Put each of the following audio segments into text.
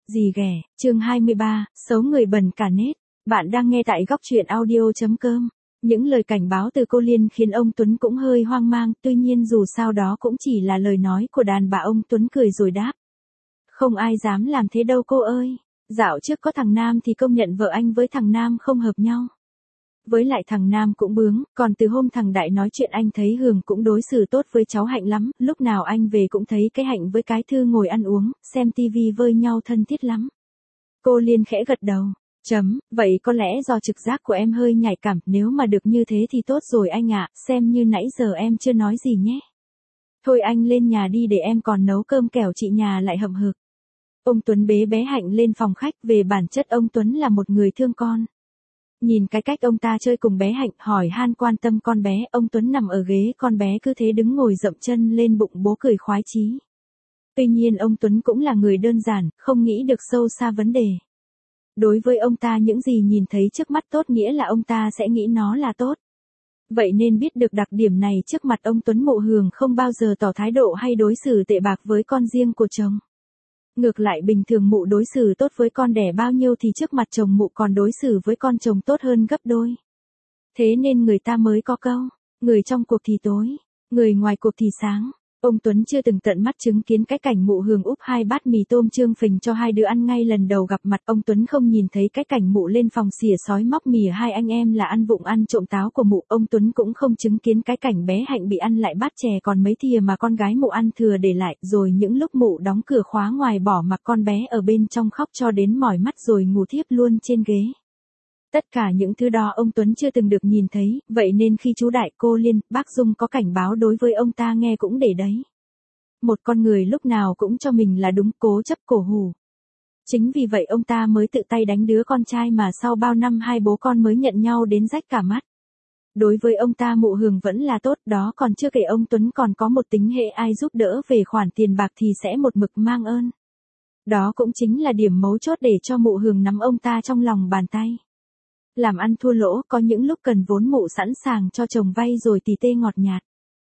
Gì ghẻ, chương 23, xấu người bẩn cả nết. Bạn đang nghe tại góc truyện audio.com. Những lời cảnh báo từ cô Liên khiến ông Tuấn cũng hơi hoang mang, tuy nhiên dù sao đó cũng chỉ là lời nói của đàn bà. Ông Tuấn cười rồi đáp. Không ai dám làm thế đâu cô ơi. Dạo trước có thằng Nam thì công nhận vợ anh với thằng Nam không hợp nhau. Với lại thằng Nam cũng bướng, còn từ hôm thằng Đại nói chuyện anh thấy Hường cũng đối xử tốt với cháu Hạnh lắm, lúc nào anh về cũng thấy cái Hạnh với cái Thư ngồi ăn uống, xem tivi với nhau thân thiết lắm. Cô Liên khẽ gật đầu. Vậy có lẽ do trực giác của em hơi nhạy cảm, nếu mà được như thế thì tốt rồi anh ạ, xem như nãy giờ em chưa nói gì nhé. Thôi anh lên nhà đi để em còn nấu cơm kẻo chị nhà lại hậm hực. Ông Tuấn bế bé Hạnh lên phòng khách, về bản chất ông Tuấn là một người thương con. Nhìn cái cách ông ta chơi cùng bé Hạnh, hỏi han quan tâm con bé, ông Tuấn nằm ở ghế, con bé cứ thế đứng ngồi dậm chân lên bụng bố cười khoái chí. Tuy nhiên ông Tuấn cũng là người đơn giản, không nghĩ được sâu xa vấn đề. Đối với ông ta những gì nhìn thấy trước mắt tốt nghĩa là ông ta sẽ nghĩ nó là tốt. Vậy nên biết được đặc điểm này trước mặt ông Tuấn, mụ Hường không bao giờ tỏ thái độ hay đối xử tệ bạc với con riêng của chồng. Ngược lại bình thường mụ đối xử tốt với con đẻ bao nhiêu thì trước mặt chồng mụ còn đối xử với con chồng tốt hơn gấp đôi. Thế nên người ta mới có câu, người trong cuộc thì tối, người ngoài cuộc thì sáng. Ông Tuấn chưa từng tận mắt chứng kiến cái cảnh mụ Hường úp 2 bát mì tôm trương phình cho 2 đứa ăn ngay lần đầu gặp mặt. Ông Tuấn không nhìn thấy cái cảnh mụ lên phòng xỉa xói móc mì 2 anh em là ăn vụng ăn trộm táo của mụ. Ông Tuấn cũng không chứng kiến cái cảnh bé Hạnh bị ăn lại bát chè còn mấy thìa mà con gái mụ ăn thừa để lại. Rồi những lúc mụ đóng cửa khóa ngoài bỏ mặc con bé ở bên trong khóc cho đến mỏi mắt rồi ngủ thiếp luôn trên ghế. Tất cả những thứ đó ông Tuấn chưa từng được nhìn thấy, vậy nên khi chú Đại, cô Liên, bác Dung có cảnh báo đối với ông ta nghe cũng để đấy. Một con người lúc nào cũng cho mình là đúng, cố chấp cổ hủ. Chính vì vậy ông ta mới tự tay đánh đứa con trai mà sau bao năm hai bố con mới nhận nhau đến rách cả mắt. Đối với ông ta mụ Hường vẫn là tốt, đó còn chưa kể ông Tuấn còn có một tính hệ ai giúp đỡ về khoản tiền bạc thì sẽ một mực mang ơn. Đó cũng chính là điểm mấu chốt để cho mụ Hường nắm ông ta trong lòng bàn tay. Làm ăn thua lỗ, có những lúc cần vốn mụ sẵn sàng cho chồng vay rồi tỉ tê ngọt nhạt.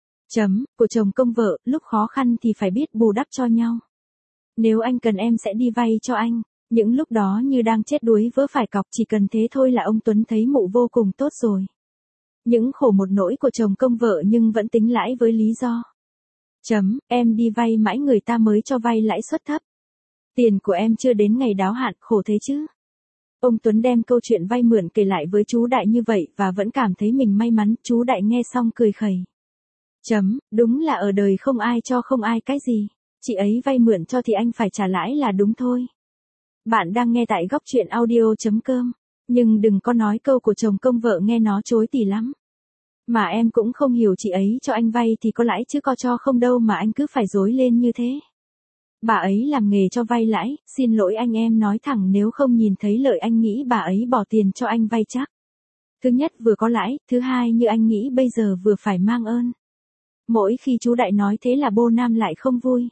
Của chồng công vợ, lúc khó khăn thì phải biết bù đắp cho nhau. Nếu anh cần em sẽ đi vay cho anh, những lúc đó như đang chết đuối vỡ phải cọc, chỉ cần thế thôi là ông Tuấn thấy mụ vô cùng tốt rồi. Những khổ một nỗi của chồng công vợ nhưng vẫn tính lãi với lý do. Em đi vay mãi người ta mới cho vay lãi suất thấp. Tiền của em chưa đến ngày đáo hạn, khổ thế chứ. Ông Tuấn đem câu chuyện vay mượn kể lại với chú Đại như vậy và vẫn cảm thấy mình may mắn. Chú Đại nghe xong cười khẩy. Đúng là ở đời không ai cho không ai cái gì. Chị ấy vay mượn cho thì anh phải trả lãi là đúng thôi. Bạn đang nghe tại góc truyện audio.com. Nhưng đừng có nói câu của chồng công vợ nghe nó chối tỉ lắm. Mà em cũng không hiểu, chị ấy cho anh vay thì có lãi chứ có cho không đâu mà anh cứ phải dối lên như thế. Bà ấy làm nghề cho vay lãi, xin lỗi anh em nói thẳng nếu không nhìn thấy lợi anh nghĩ bà ấy bỏ tiền cho anh vay chắc. Thứ nhất vừa có lãi, thứ hai như anh nghĩ bây giờ vừa phải mang ơn. Mỗi khi chú Đại nói thế là bô Nam lại không vui.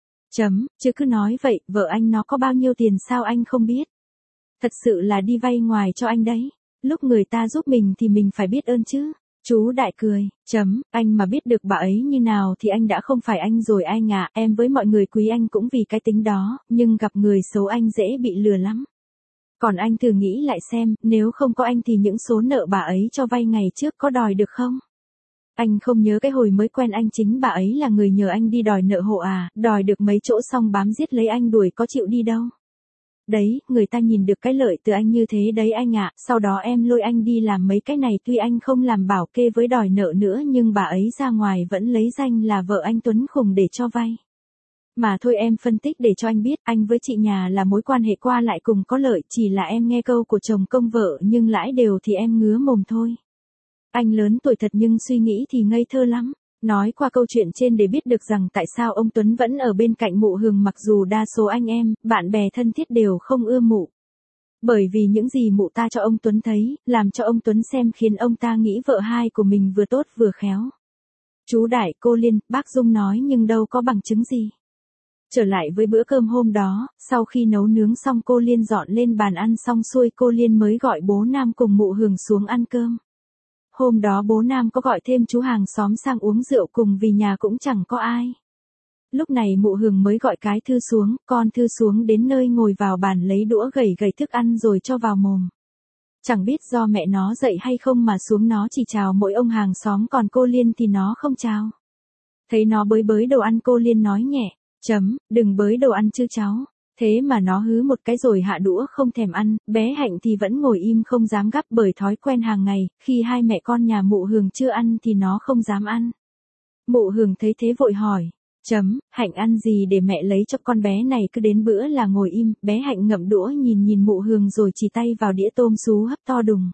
Chứ cứ nói vậy, vợ anh nó có bao nhiêu tiền sao anh không biết. Thật sự là đi vay ngoài cho anh đấy. Lúc người ta giúp mình thì mình phải biết ơn chứ. Chú Đại cười. Anh mà biết được bà ấy như nào thì anh đã không phải anh rồi anh à. Em với mọi người quý anh cũng vì cái tính đó, nhưng gặp người xấu anh dễ bị lừa lắm. Còn anh thử nghĩ lại xem, nếu không có anh thì những số nợ bà ấy cho vay ngày trước có đòi được không? Anh không nhớ cái hồi mới quen anh chính bà ấy là người nhờ anh đi đòi nợ hộ à, đòi được mấy chỗ xong bám giết lấy anh đuổi có chịu đi đâu. Đấy, người ta nhìn được cái lợi từ anh như thế đấy anh ạ, sau đó em lôi anh đi làm mấy cái này tuy anh không làm bảo kê với đòi nợ nữa nhưng bà ấy ra ngoài vẫn lấy danh là vợ anh Tuấn khùng để cho vay. Mà thôi em phân tích để cho anh biết, anh với chị nhà là mối quan hệ qua lại cùng có lợi, chỉ là em nghe câu của chồng công vợ nhưng lãi đều thì em ngứa mồm thôi. Anh lớn tuổi thật nhưng suy nghĩ thì ngây thơ lắm. Nói qua câu chuyện trên để biết được rằng tại sao ông Tuấn vẫn ở bên cạnh mụ Hường mặc dù đa số anh em, bạn bè thân thiết đều không ưa mụ. Bởi vì những gì mụ ta cho ông Tuấn thấy, làm cho ông Tuấn xem khiến ông ta nghĩ vợ hai của mình vừa tốt vừa khéo. Chú Đại, cô Liên, bác Dung nói nhưng đâu có bằng chứng gì. Trở lại với bữa cơm hôm đó, sau khi nấu nướng xong cô Liên dọn lên bàn ăn xong xuôi cô Liên mới gọi bố Nam cùng mụ Hường xuống ăn cơm. Hôm đó bố Nam có gọi thêm chú hàng xóm sang uống rượu cùng vì nhà cũng chẳng có ai. Lúc này mụ Hường mới gọi cái Thư xuống, con Thư xuống đến nơi ngồi vào bàn lấy đũa gẩy gẩy thức ăn rồi cho vào mồm. Chẳng biết do mẹ nó dậy hay không mà xuống nó chỉ chào mỗi ông hàng xóm, còn cô Liên thì nó không chào. Thấy nó bới bới đồ ăn, cô Liên nói nhẹ, đừng bới đồ ăn chứ cháu. Thế mà nó hứ một cái rồi hạ đũa không thèm ăn, bé Hạnh thì vẫn ngồi im không dám gắp bởi thói quen hàng ngày, khi hai mẹ con nhà mụ Hường chưa ăn thì nó không dám ăn. Mụ Hường thấy thế vội hỏi, Hạnh ăn gì để mẹ lấy cho con bé này cứ đến bữa là ngồi im. Bé Hạnh ngậm đũa nhìn mụ Hường rồi chỉ tay vào đĩa tôm sú hấp to đùng.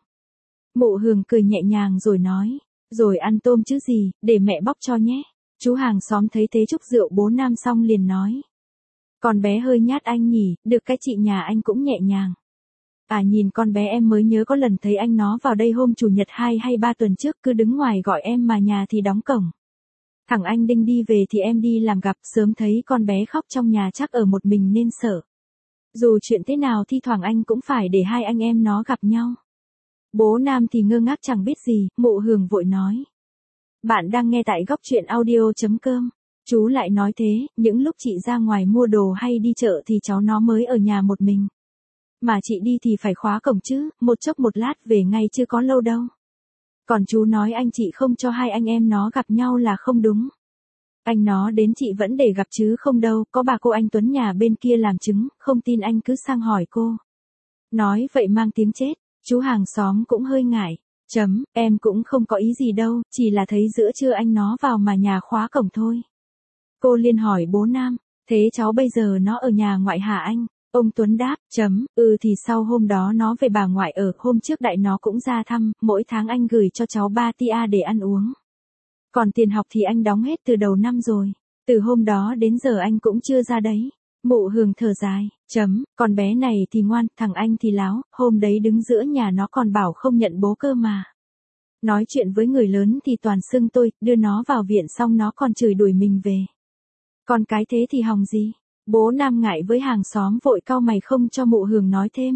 Mụ Hường cười nhẹ nhàng rồi nói, rồi ăn tôm chứ gì, để mẹ bóc cho nhé. Chú hàng xóm thấy thế chúc rượu bố Nam xong liền nói, con bé hơi nhát anh nhỉ, được cái chị nhà anh cũng nhẹ nhàng. À nhìn con bé, em mới nhớ có lần thấy anh nó vào đây hôm chủ nhật 2 hay 3 tuần trước, cứ đứng ngoài gọi em mà nhà thì đóng cổng. Thằng anh Đinh đi về thì em đi làm gặp, sớm thấy con bé khóc trong nhà chắc ở một mình nên sợ. Dù chuyện thế nào thi thoảng anh cũng phải để hai anh em nó gặp nhau. Bố Nam thì ngơ ngác chẳng biết gì, mụ Hường vội nói. Bạn đang nghe tại góc truyện audio.com. Chú lại nói thế, những lúc chị ra ngoài mua đồ hay đi chợ thì cháu nó mới ở nhà một mình. Mà chị đi thì phải khóa cổng chứ, một chốc một lát về ngay chứ có lâu đâu. Còn chú nói anh chị không cho hai anh em nó gặp nhau là không đúng. Anh nó đến chị vẫn để gặp chứ không đâu, có bà cô anh Tuấn nhà bên kia làm chứng, không tin anh cứ sang hỏi cô. Nói vậy mang tiếng chết, chú hàng xóm cũng hơi ngại. Em cũng không có ý gì đâu, chỉ là thấy giữa trưa anh nó vào mà nhà khóa cổng thôi. Cô Liên hỏi bố Nam, thế cháu bây giờ nó ở nhà ngoại hả anh? Ông Tuấn đáp, thì sau hôm đó nó về bà ngoại ở, hôm trước đại nó cũng ra thăm, mỗi tháng anh gửi cho cháu 3 tia để ăn uống. Còn tiền học thì anh đóng hết từ đầu năm rồi, từ hôm đó đến giờ anh cũng chưa ra đấy. Mụ Hường thở dài, con bé này thì ngoan, thằng anh thì láo, hôm đấy đứng giữa nhà nó còn bảo không nhận bố cơ mà. Nói chuyện với người lớn thì toàn xưng tôi, đưa nó vào viện xong nó còn chửi đuổi mình về. Còn cái thế thì hòng gì? Bố Nam ngại với hàng xóm vội cau mày không cho mụ Hường nói thêm.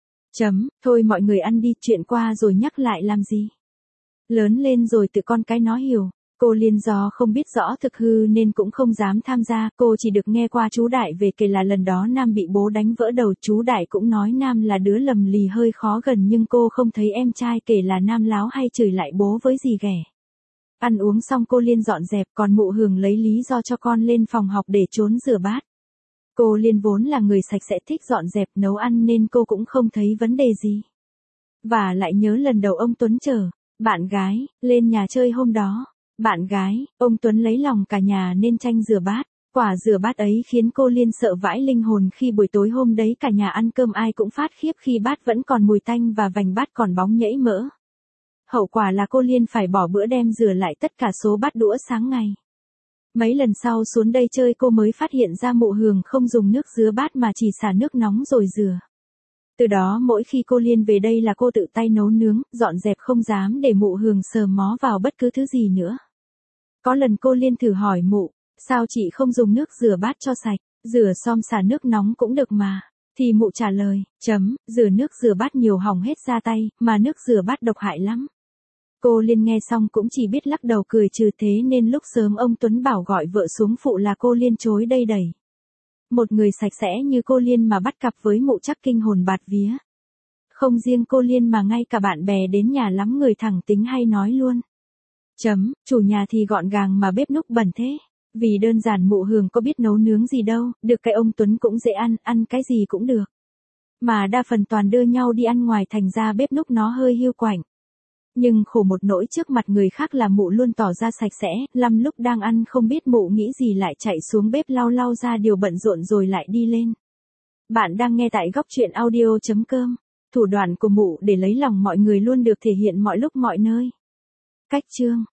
Thôi mọi người ăn đi, chuyện qua rồi nhắc lại làm gì. Lớn lên rồi tự con cái nó hiểu. Cô Liên do không biết rõ thực hư nên cũng không dám tham gia, cô chỉ được nghe qua chú Đại về kể là lần đó Nam bị bố đánh vỡ đầu, chú Đại cũng nói Nam là đứa lầm lì hơi khó gần nhưng cô không thấy em trai kể là Nam láo hay chửi lại bố với gì ghẻ. Ăn uống xong cô Liên dọn dẹp, còn mụ Hường lấy lý do cho con lên phòng học để trốn rửa bát. Cô Liên vốn là người sạch sẽ thích dọn dẹp nấu ăn nên cô cũng không thấy vấn đề gì. Và lại nhớ lần đầu ông Tuấn chở bạn gái lên nhà chơi hôm đó. Bạn gái, ông Tuấn lấy lòng cả nhà nên tranh rửa bát. Quả rửa bát ấy khiến cô Liên sợ vãi linh hồn khi buổi tối hôm đấy cả nhà ăn cơm ai cũng phát khiếp khi bát vẫn còn mùi tanh và vành bát còn bóng nhễ mỡ. Hậu quả là cô Liên phải bỏ bữa đem rửa lại tất cả số bát đũa sáng ngày. Mấy lần sau xuống đây chơi cô mới phát hiện ra mụ Hường không dùng nước rửa bát mà chỉ xả nước nóng rồi rửa. Từ đó mỗi khi cô Liên về đây là cô tự tay nấu nướng, dọn dẹp không dám để mụ Hường sờ mó vào bất cứ thứ gì nữa. Có lần cô Liên thử hỏi mụ, sao chị không dùng nước rửa bát cho sạch, rửa xong xả nước nóng cũng được mà. Thì mụ trả lời, rửa nước rửa bát nhiều hỏng hết da tay, mà nước rửa bát độc hại lắm. Cô Liên nghe xong cũng chỉ biết lắc đầu cười trừ, thế nên lúc sớm ông Tuấn bảo gọi vợ xuống phụ là cô Liên chối đây đẩy. Một người sạch sẽ như cô Liên mà bắt cặp với mụ chắc kinh hồn bạt vía. Không riêng cô Liên mà ngay cả bạn bè đến nhà lắm người thẳng tính hay nói luôn. Chủ nhà thì gọn gàng mà bếp núc bẩn thế. Vì đơn giản mụ Hường có biết nấu nướng gì đâu, được cái ông Tuấn cũng dễ ăn cái gì cũng được. Mà đa phần toàn đưa nhau đi ăn ngoài thành ra bếp núc nó hơi hiu quạnh. Nhưng khổ một nỗi trước mặt người khác là mụ luôn tỏ ra sạch sẽ, lắm lúc đang ăn không biết mụ nghĩ gì lại chạy xuống bếp lau ra điều bận rộn rồi lại đi lên. Bạn đang nghe tại góc truyện audio.com. Thủ đoạn của mụ để lấy lòng mọi người luôn được thể hiện mọi lúc mọi nơi. Cách chương